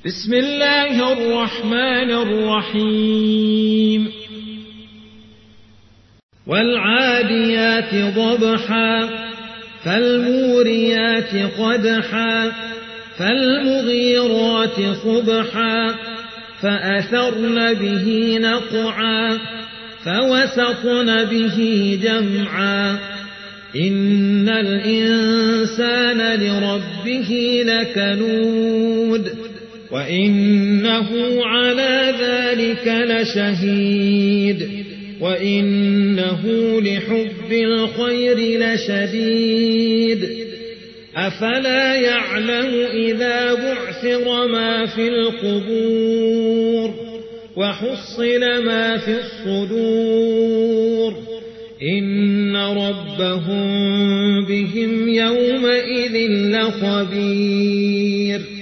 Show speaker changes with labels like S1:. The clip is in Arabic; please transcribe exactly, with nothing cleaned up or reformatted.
S1: بسم الله الرحمن الرحيم والعاديات ضبحا فالموريات قدحا فالمغيرات صبحا فأثرن به نقعا فوسطن به جمعا إن الإنسان لربه لكنود وإنه على ذلك لشهيد وإنه لحب الخير لشديد أفلا يعلم إذا بعثر ما في القبور وحصل ما في الصدور إن ربهم بهم يومئذ لخبير